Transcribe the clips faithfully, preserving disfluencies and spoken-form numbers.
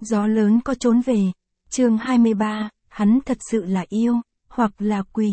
Gió lớn có trốn về. Chương hai mươi ba, hắn thật sự là yêu, hoặc là quỷ.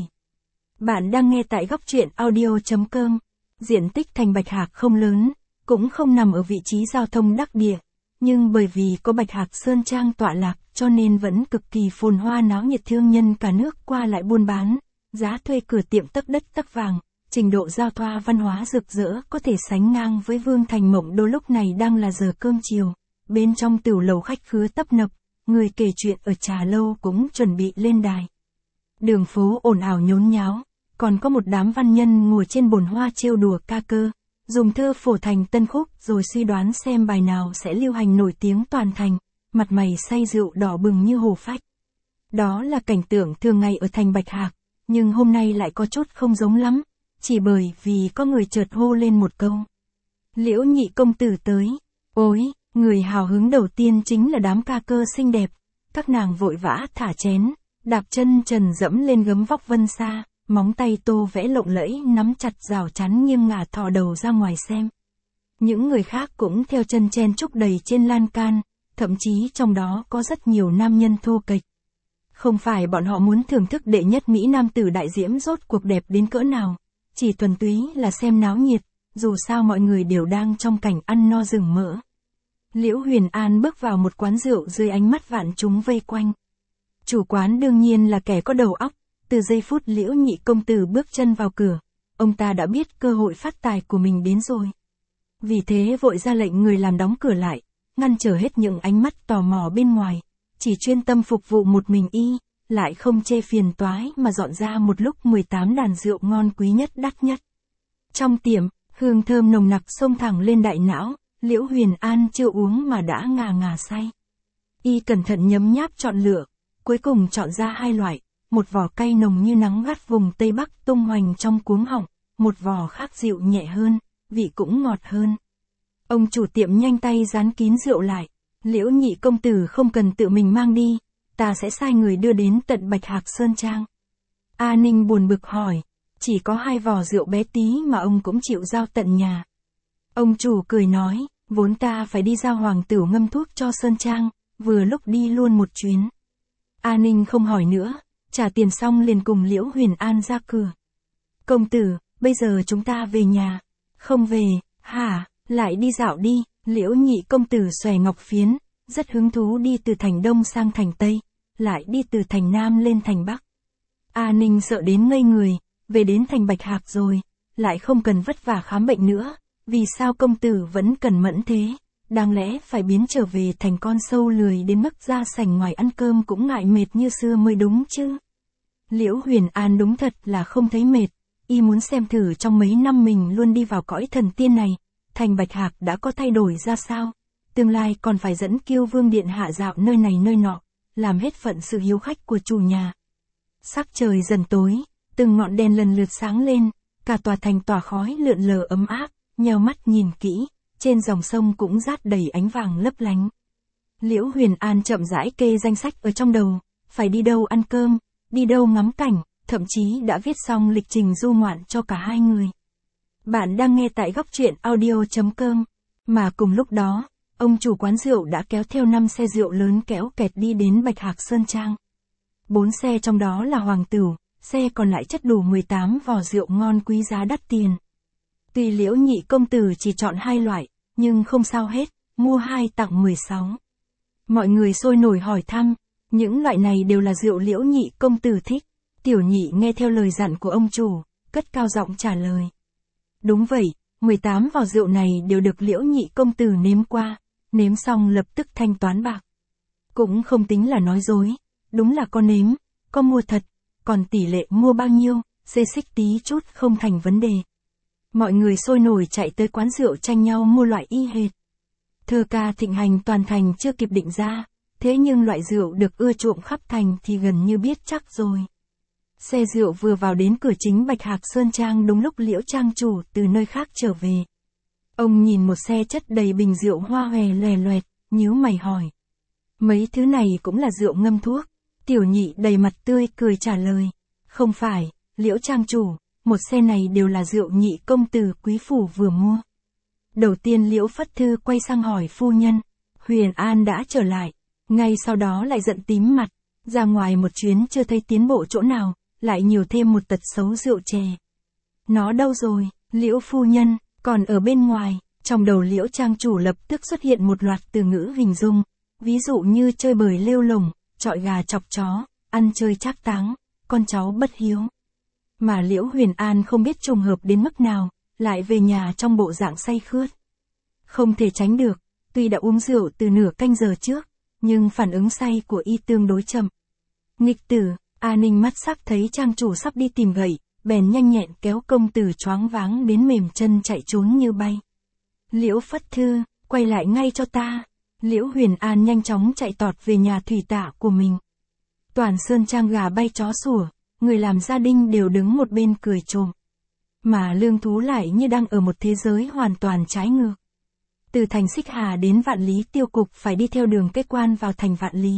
Bạn đang nghe tại góc truyện audio chấm com. Diện tích thành Bạch Hạc không lớn, cũng không nằm ở vị trí giao thông đắc địa, nhưng bởi vì có Bạch Hạc Sơn Trang tọa lạc, cho nên vẫn cực kỳ phồn hoa náo nhiệt, thương nhân cả nước qua lại buôn bán, giá thuê cửa tiệm tấc đất tấc vàng, trình độ giao thoa văn hóa rực rỡ có thể sánh ngang với Vương thành Mộng Đô. Lúc này đang là giờ cơm chiều, bên trong tửu lầu khách khứa tấp nập, người kể chuyện ở trà lâu cũng chuẩn bị lên đài. Đường phố ồn ào nhốn nháo, còn có một đám văn nhân ngồi trên bồn hoa trêu đùa ca cơ, dùng thơ phổ thành tân khúc rồi suy đoán xem bài nào sẽ lưu hành nổi tiếng toàn thành, mặt mày say rượu đỏ bừng như hồ phách. Đó là cảnh tượng thường ngày ở thành Bạch Hạc, nhưng hôm nay lại có chút không giống lắm, chỉ bởi vì có người chợt hô lên một câu. Liễu nhị công tử tới. Ôi, người hào hứng đầu tiên chính là đám ca cơ xinh đẹp, các nàng vội vã thả chén, đạp chân trần dẫm lên gấm vóc vân sa, móng tay tô vẽ lộng lẫy nắm chặt rào chắn nghiêng ngả thò đầu ra ngoài xem. Những người khác cũng theo chân chen chúc đầy trên lan can, thậm chí trong đó có rất nhiều nam nhân thô kệch. Không phải bọn họ muốn thưởng thức đệ nhất Mỹ nam tử đại diễm rốt cuộc đẹp đến cỡ nào, chỉ thuần túy là xem náo nhiệt, dù sao mọi người đều đang trong cảnh ăn no rừng mỡ. Liễu Huyền An bước vào một quán rượu dưới ánh mắt vạn chúng vây quanh. Chủ quán đương nhiên là kẻ có đầu óc, từ giây phút Liễu nhị công tử bước chân vào cửa, ông ta đã biết cơ hội phát tài của mình đến rồi. Vì thế vội ra lệnh người làm đóng cửa lại, ngăn trở hết những ánh mắt tò mò bên ngoài, chỉ chuyên tâm phục vụ một mình y, lại không chê phiền toái mà dọn ra một lúc mười tám đàn rượu ngon quý nhất đắt nhất. Trong tiệm, hương thơm nồng nặc xông thẳng lên đại não, Liễu Huyền An chưa uống mà đã ngà ngà say. Y cẩn thận nhấm nháp chọn lựa, cuối cùng chọn ra hai loại, một vỏ cay nồng như nắng gắt vùng Tây Bắc tung hoành trong cuống họng, một vỏ khác dịu nhẹ hơn, vị cũng ngọt hơn. Ông chủ tiệm nhanh tay dán kín rượu lại. Liễu nhị công tử không cần tự mình mang đi, ta sẽ sai người đưa đến tận Bạch Hạc Sơn Trang. A Ninh buồn bực hỏi, chỉ có hai vò rượu bé tí mà ông cũng chịu giao tận nhà. Ông chủ cười nói, vốn ta phải đi giao hoàng tửu ngâm thuốc cho Sơn Trang, vừa lúc đi luôn một chuyến. A Ninh không hỏi nữa, trả tiền xong liền cùng Liễu Huyền An ra cửa. Công tử, bây giờ chúng ta về nhà. Không về, hả, lại đi dạo đi. Liễu nhị công tử xòe ngọc phiến, rất hứng thú đi từ thành Đông sang thành Tây, lại đi từ thành Nam lên thành Bắc. A Ninh sợ đến ngây người, về đến thành Bạch Hạc rồi, lại không cần vất vả khám bệnh nữa, vì sao công tử vẫn cẩn mẫn thế, đáng lẽ phải biến trở về thành con sâu lười đến mức ra sảnh ngoài ăn cơm cũng ngại mệt như xưa mới đúng chứ. Liễu Huyền An đúng thật là không thấy mệt, y muốn xem thử trong mấy năm mình luôn đi vào cõi thần tiên này, thành Bạch Hạc đã có thay đổi ra sao, tương lai còn phải dẫn Kiêu Vương điện hạ dạo nơi này nơi nọ, làm hết phận sự hiếu khách của chủ nhà. Sắc trời dần tối, từng ngọn đèn lần lượt sáng lên, cả tòa thành tỏa khói lượn lờ ấm áp, nheo mắt nhìn kỹ, trên dòng sông cũng rát đầy ánh vàng lấp lánh. Liễu Huyền An chậm rãi kê danh sách ở trong đầu, phải đi đâu ăn cơm, đi đâu ngắm cảnh, thậm chí đã viết xong lịch trình du ngoạn cho cả hai người. Bạn đang nghe tại góc truyện audio chấm com, mà cùng lúc đó, ông chủ quán rượu đã kéo theo năm xe rượu lớn kéo kẹt đi đến Bạch Hạc Sơn Trang. Bốn xe trong đó là hoàng tửu, xe còn lại chất đủ mười tám vò rượu ngon quý giá đắt tiền. Tuy Liễu nhị công tử chỉ chọn hai loại, nhưng không sao hết, mua hai tặng mười sáu. Mọi người sôi nổi hỏi thăm, những loại này đều là rượu Liễu nhị công tử thích. Tiểu nhị nghe theo lời dặn của ông chủ, cất cao giọng trả lời. Đúng vậy, mười tám vò rượu này đều được Liễu nhị công tử nếm qua, nếm xong lập tức thanh toán bạc. Cũng không tính là nói dối, đúng là có nếm, có mua thật, còn tỷ lệ mua bao nhiêu, xê xích tí chút không thành vấn đề. Mọi người sôi nổi chạy tới quán rượu tranh nhau mua loại y hệt. Thơ ca thịnh hành toàn thành chưa kịp định ra, thế nhưng loại rượu được ưa chuộng khắp thành thì gần như biết chắc rồi. Xe rượu vừa vào đến cửa chính Bạch Hạc Sơn Trang đúng lúc Liễu trang chủ từ nơi khác trở về. Ông nhìn một xe chất đầy bình rượu hoa hòe loè loẹt, nhíu mày hỏi. Mấy thứ này cũng là rượu ngâm thuốc. Tiểu nhị đầy mặt tươi cười trả lời. Không phải, Liễu trang chủ, một xe này đều là rượu nhị công tử quý phủ vừa mua. Đầu tiên Liễu Phất Thư quay sang hỏi phu nhân. Huyền An đã trở lại. Ngay sau đó lại giận tím mặt, ra ngoài một chuyến chưa thấy tiến bộ chỗ nào, lại nhiều thêm một tật xấu rượu chè. Nó đâu rồi, Liễu phu nhân, còn ở bên ngoài. Trong đầu Liễu trang chủ lập tức xuất hiện một loạt từ ngữ hình dung, ví dụ như chơi bời lêu lồng, chọi gà chọc chó, ăn chơi trác táng, con cháu bất hiếu. Mà Liễu Huyền An không biết trùng hợp đến mức nào, lại về nhà trong bộ dạng say khướt. Không thể tránh được, tuy đã uống rượu từ nửa canh giờ trước, nhưng phản ứng say của y tương đối chậm. Nghịch tử, A Ninh mắt sắc thấy trang chủ sắp đi tìm gậy, bèn nhanh nhẹn kéo công tử choáng váng đến mềm chân chạy trốn như bay. Liễu Phất Thư, quay lại ngay cho ta. Liễu Huyền An nhanh chóng chạy tọt về nhà thủy tạ của mình. Toàn sơn trang gà bay chó sủa, người làm gia đình đều đứng một bên cười trộm. Mà Lương Thú lại như đang ở một thế giới hoàn toàn trái ngược. Từ thành Xích Hà đến Vạn Lý Tiêu Cục phải đi theo đường Kết Quan vào thành Vạn Lý.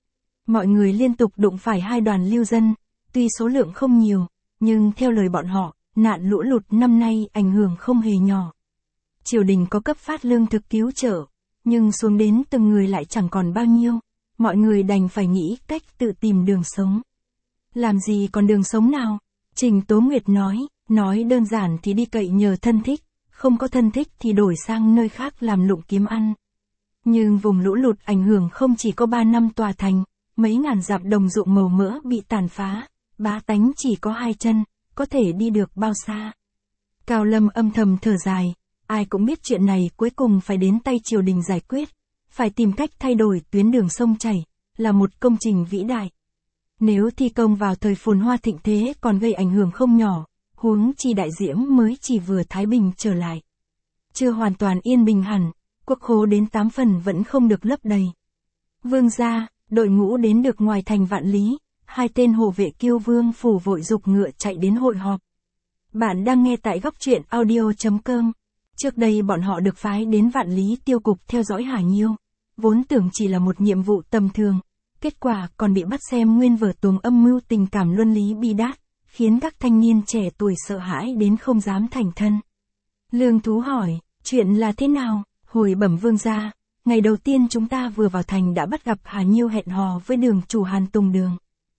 Mọi người liên tục đụng phải hai đoàn lưu dân, tuy số lượng không nhiều, nhưng theo lời bọn họ, nạn lũ lụt năm nay ảnh hưởng không hề nhỏ. Triều đình có cấp phát lương thực cứu trợ, nhưng xuống đến từng người lại chẳng còn bao nhiêu, mọi người đành phải nghĩ cách tự tìm đường sống. Làm gì còn đường sống nào? Trình Tố Nguyệt nói, nói đơn giản thì đi cậy nhờ thân thích, không có thân thích thì đổi sang nơi khác làm lụng kiếm ăn. Nhưng vùng lũ lụt ảnh hưởng không chỉ có ba năm tòa thành, mấy ngàn dặm đồng ruộng màu mỡ bị tàn phá, bá tánh chỉ có hai chân, có thể đi được bao xa. Cao Lâm âm thầm thở dài, ai cũng biết chuyện này cuối cùng phải đến tay triều đình giải quyết, phải tìm cách thay đổi tuyến đường sông chảy, là một công trình vĩ đại. Nếu thi công vào thời phồn hoa thịnh thế còn gây ảnh hưởng không nhỏ, huống chi đại diễm mới chỉ vừa thái bình trở lại. Chưa hoàn toàn yên bình hẳn, quốc khố đến tám phần vẫn không được lấp đầy. Vương gia, đội ngũ đến được ngoài thành Vạn Lý, hai tên hộ vệ Kiêu Vương phủ vội dục ngựa chạy đến hội họp. Bạn đang nghe tại góc truyện audio chấm com. Trước đây bọn họ được phái đến Vạn Lý Tiêu Cục theo dõi Hà Nhiêu, vốn tưởng chỉ là một nhiệm vụ tầm thường, kết quả còn bị bắt xem nguyên vở tuồng âm mưu tình cảm luân lý bi đát, khiến các thanh niên trẻ tuổi sợ hãi đến không dám thành thân. Lương Thú hỏi, chuyện là thế nào? Hồi bẩm vương gia, ngày đầu tiên chúng ta vừa vào thành đã bắt gặp Hà Nhiêu hẹn hò với đường chủ Hàn Tùng Đường.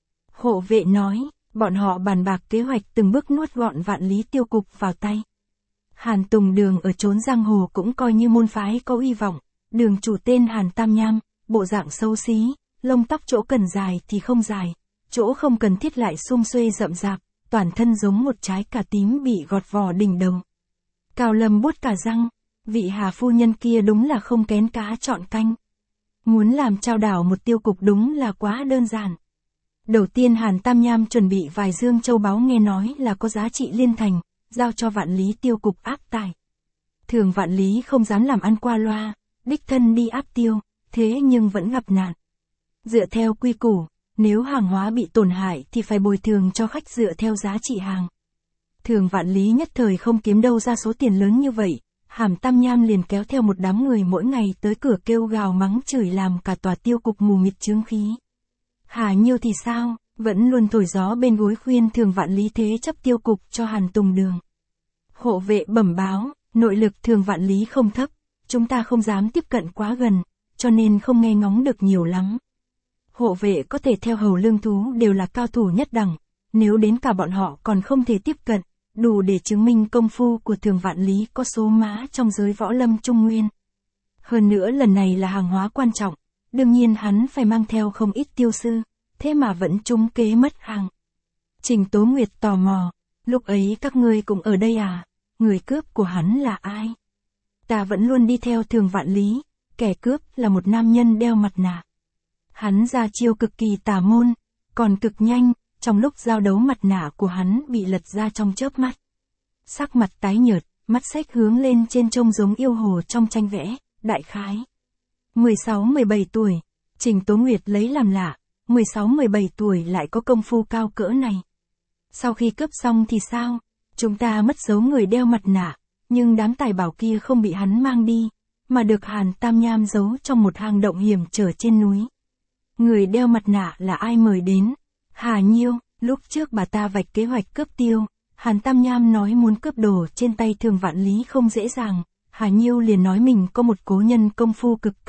Hộ vệ nói, bọn họ bàn bạc kế hoạch từng bước nuốt gọn Vạn Lý Tiêu Cục vào tay. Hàn Tùng Đường ở chốn giang hồ cũng coi như môn phái có uy vọng, đường chủ tên Hàn Tam Nham, bộ dạng xấu xí, lông tóc chỗ cần dài thì không dài, chỗ không cần thiết lại sum xuê rậm rạp, toàn thân giống một trái cà tím bị gọt vỏ đỉnh đầu. Cao Lâm buốt cả răng, vị Hà phu nhân kia đúng là không kén cá chọn canh. Muốn làm trao đảo một tiêu cục đúng là quá đơn giản. Đầu tiên Hàn Tam Nham chuẩn bị vài dương châu báu nghe nói là có giá trị liên thành, giao cho Vạn Lý Tiêu Cục áp tải. Thường Vạn Lý không dám làm ăn qua loa, đích thân đi áp tiêu, thế nhưng vẫn gặp nạn. Dựa theo quy củ, nếu hàng hóa bị tổn hại thì phải bồi thường cho khách dựa theo giá trị hàng. Thường Vạn Lý nhất thời không kiếm đâu ra số tiền lớn như vậy, Hàn Tam Nham liền kéo theo một đám người mỗi ngày tới cửa kêu gào mắng chửi làm cả tòa tiêu cục mù mịt chướng khí. Hà Nhiêu thì sao, vẫn luôn thổi gió bên gối khuyên Thường Vạn Lý thế chấp tiêu cục cho Hàn Tùng Đường. Hộ vệ bẩm báo, nội lực Thường Vạn Lý không thấp, chúng ta không dám tiếp cận quá gần, cho nên không nghe ngóng được nhiều lắm. Hộ vệ có thể theo hầu Lương Thú đều là cao thủ nhất đẳng, nếu đến cả bọn họ còn không thể tiếp cận, đủ để chứng minh công phu của Thường Vạn Lý có số má trong giới võ lâm Trung Nguyên. Hơn nữa lần này là hàng hóa quan trọng, đương nhiên hắn phải mang theo không ít tiêu sư, thế mà vẫn trúng kế mất hàng. Trình Tố Nguyệt tò mò, lúc ấy các ngươi cũng ở đây à, người cướp của hắn là ai? Ta vẫn luôn đi theo Thường Vạn Lý, kẻ cướp là một nam nhân đeo mặt nạ. Hắn ra chiêu cực kỳ tà môn, còn cực nhanh, trong lúc giao đấu mặt nạ của hắn bị lật ra trong chớp mắt. Sắc mặt tái nhợt, mắt xếch hướng lên trên trông giống yêu hồ trong tranh vẽ, đại khái. mười sáu mười bảy tuổi, Trình Tố Nguyệt lấy làm lạ, mười sáu mười bảy tuổi lại có công phu cao cỡ này. Sau khi cướp xong thì sao? Chúng ta mất dấu người đeo mặt nạ, nhưng đám tài bảo kia không bị hắn mang đi, mà được Hàn Tam Nham giấu trong một hang động hiểm trở trên núi. Người đeo mặt nạ là ai mời đến? Hà Nhiêu, lúc trước bà ta vạch kế hoạch cướp tiêu, Hàn Tam Nham nói muốn cướp đồ trên tay Thường Vạn Lý không dễ dàng, Hà Nhiêu liền nói mình có một cố nhân công phu cực cao,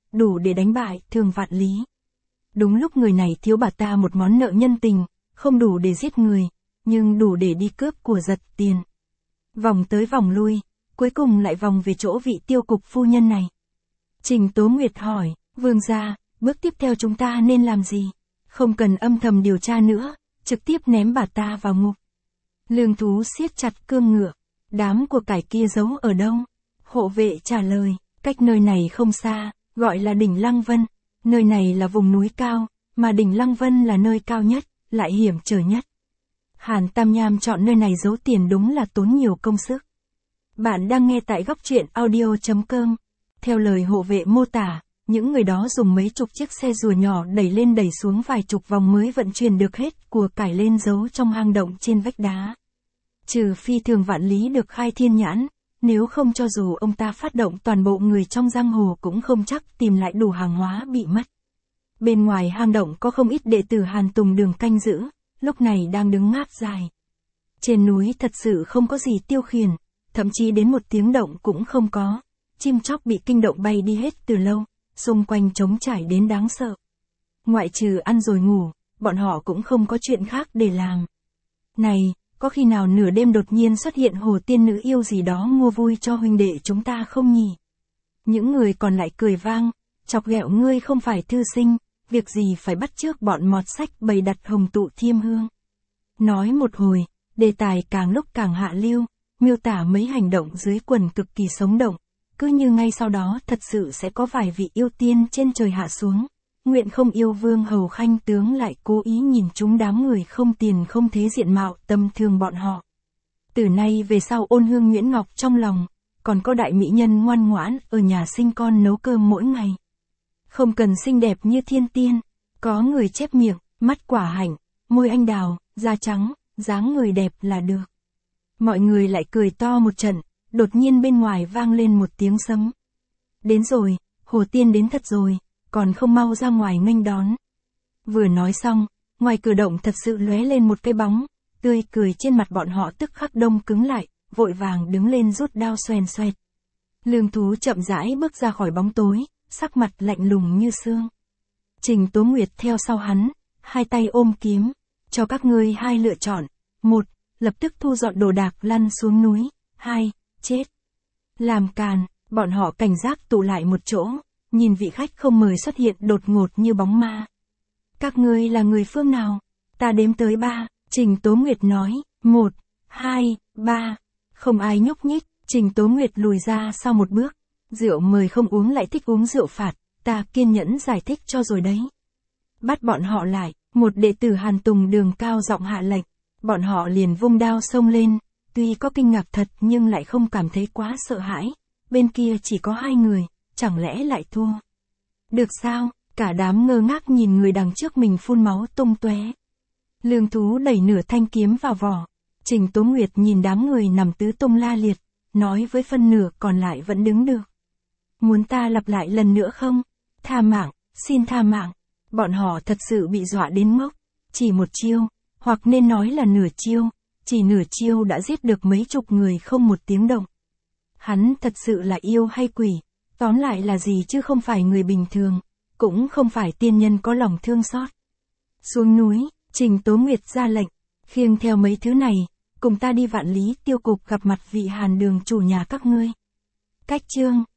đủ để đánh bại Thường Vạn Lý. Đúng lúc người này thiếu bà ta một món nợ nhân tình, không đủ để giết người, nhưng đủ để đi cướp của giật tiền. Vòng tới vòng lui, cuối cùng lại vòng về chỗ vị tiêu cục phu nhân này. Trình Tố Nguyệt hỏi, vương gia, bước tiếp theo chúng ta nên làm gì? Không cần âm thầm điều tra nữa, trực tiếp ném bà ta vào ngục. Lương Thú siết chặt cương ngựa, đám của cải kia giấu ở đâu? Hộ vệ trả lời, cách nơi này không xa, gọi là đỉnh Lăng Vân. Nơi này là vùng núi cao, mà đỉnh Lăng Vân là nơi cao nhất, lại hiểm trở nhất. Hàn Tam Nham chọn nơi này giấu tiền đúng là tốn nhiều công sức. Bạn đang nghe tại góc truyện audio chấm com. Theo lời hộ vệ mô tả, những người đó dùng mấy chục chiếc xe rùa nhỏ đẩy lên đẩy xuống vài chục vòng mới vận chuyển được hết của cải lên giấu trong hang động trên vách đá. Trừ phi Thường Vạn Lý được khai thiên nhãn, nếu không cho dù ông ta phát động toàn bộ người trong giang hồ cũng không chắc tìm lại đủ hàng hóa bị mất. Bên ngoài hang động có không ít đệ tử Hàn Tùng Đường canh giữ, lúc này đang đứng ngáp dài. Trên núi thật sự không có gì tiêu khiển, thậm chí đến một tiếng động cũng không có. Chim chóc bị kinh động bay đi hết từ lâu, xung quanh trống trải đến đáng sợ. Ngoại trừ ăn rồi ngủ, bọn họ cũng không có chuyện khác để làm. Này, có khi nào nửa đêm đột nhiên xuất hiện hồ tiên nữ yêu gì đó mua vui cho huynh đệ chúng ta không nhỉ? Những người còn lại cười vang, chọc ghẹo ngươi không phải thư sinh, việc gì phải bắt chước bọn mọt sách bày đặt hồng tụ thiêm hương. Nói một hồi, đề tài càng lúc càng hạ lưu, miêu tả mấy hành động dưới quần cực kỳ sống động, cứ như ngay sau đó thật sự sẽ có vài vị yêu tiên trên trời hạ xuống. Nguyện không yêu vương hầu khanh tướng lại cố ý nhìn chúng đám người không tiền không thế diện mạo tâm thương bọn họ. Từ nay về sau ôn hương Nguyễn Ngọc trong lòng, còn có đại mỹ nhân ngoan ngoãn ở nhà sinh con nấu cơm mỗi ngày. Không cần xinh đẹp như thiên tiên, có người chép miệng, mắt quả hạnh, môi anh đào, da trắng, dáng người đẹp là được. Mọi người lại cười to một trận, đột nhiên bên ngoài vang lên một tiếng sấm. Đến rồi, hồ tiên đến thật rồi, còn không mau ra ngoài nghênh đón. Vừa nói xong, ngoài cửa động thật sự lóe lên một cái bóng, tươi cười trên mặt bọn họ tức khắc đông cứng lại, vội vàng đứng lên rút đao xoèn xoẹt. Lương Thú chậm rãi bước ra khỏi bóng tối, sắc mặt lạnh lùng như xương. Trình Tố Nguyệt theo sau hắn, hai tay ôm kiếm, cho các ngươi hai lựa chọn. Một, lập tức thu dọn đồ đạc lăn xuống núi. Hai, chết. Làm càn, bọn họ cảnh giác tụ lại một chỗ, nhìn vị khách không mời xuất hiện đột ngột như bóng ma. Các ngươi là người phương nào? Ta đếm tới ba, Trình Tố Nguyệt nói, một, hai, ba. Không ai nhúc nhích, Trình Tố Nguyệt lùi ra sau một bước. Rượu mời không uống lại thích uống rượu phạt, ta kiên nhẫn giải thích cho rồi đấy. Bắt bọn họ lại, một đệ tử Hàn Tùng Đường cao giọng hạ lệnh, bọn họ liền vung đao xông lên, tuy có kinh ngạc thật nhưng lại không cảm thấy quá sợ hãi, bên kia chỉ có hai người, chẳng lẽ lại thua? Được sao? Cả đám ngơ ngác nhìn người đằng trước mình phun máu tung tóe. Lương Thú đẩy nửa thanh kiếm vào vỏ, Trình Tố Nguyệt nhìn đám người nằm tứ tung la liệt, nói với phân nửa còn lại vẫn đứng được. Muốn ta lặp lại lần nữa không? Tha mạng, xin tha mạng. Bọn họ thật sự bị dọa đến ngốc. Chỉ một chiêu, hoặc nên nói là nửa chiêu, chỉ nửa chiêu đã giết được mấy chục người không một tiếng động. Hắn thật sự là yêu hay quỷ, tóm lại là gì chứ không phải người bình thường, cũng không phải tiên nhân có lòng thương xót. Xuống núi, Trình Tố Nguyệt ra lệnh, khiêng theo mấy thứ này, cùng ta đi Vạn Lý tiêu cục gặp mặt vị Hàn Đường chủ nhà các ngươi. Cách chương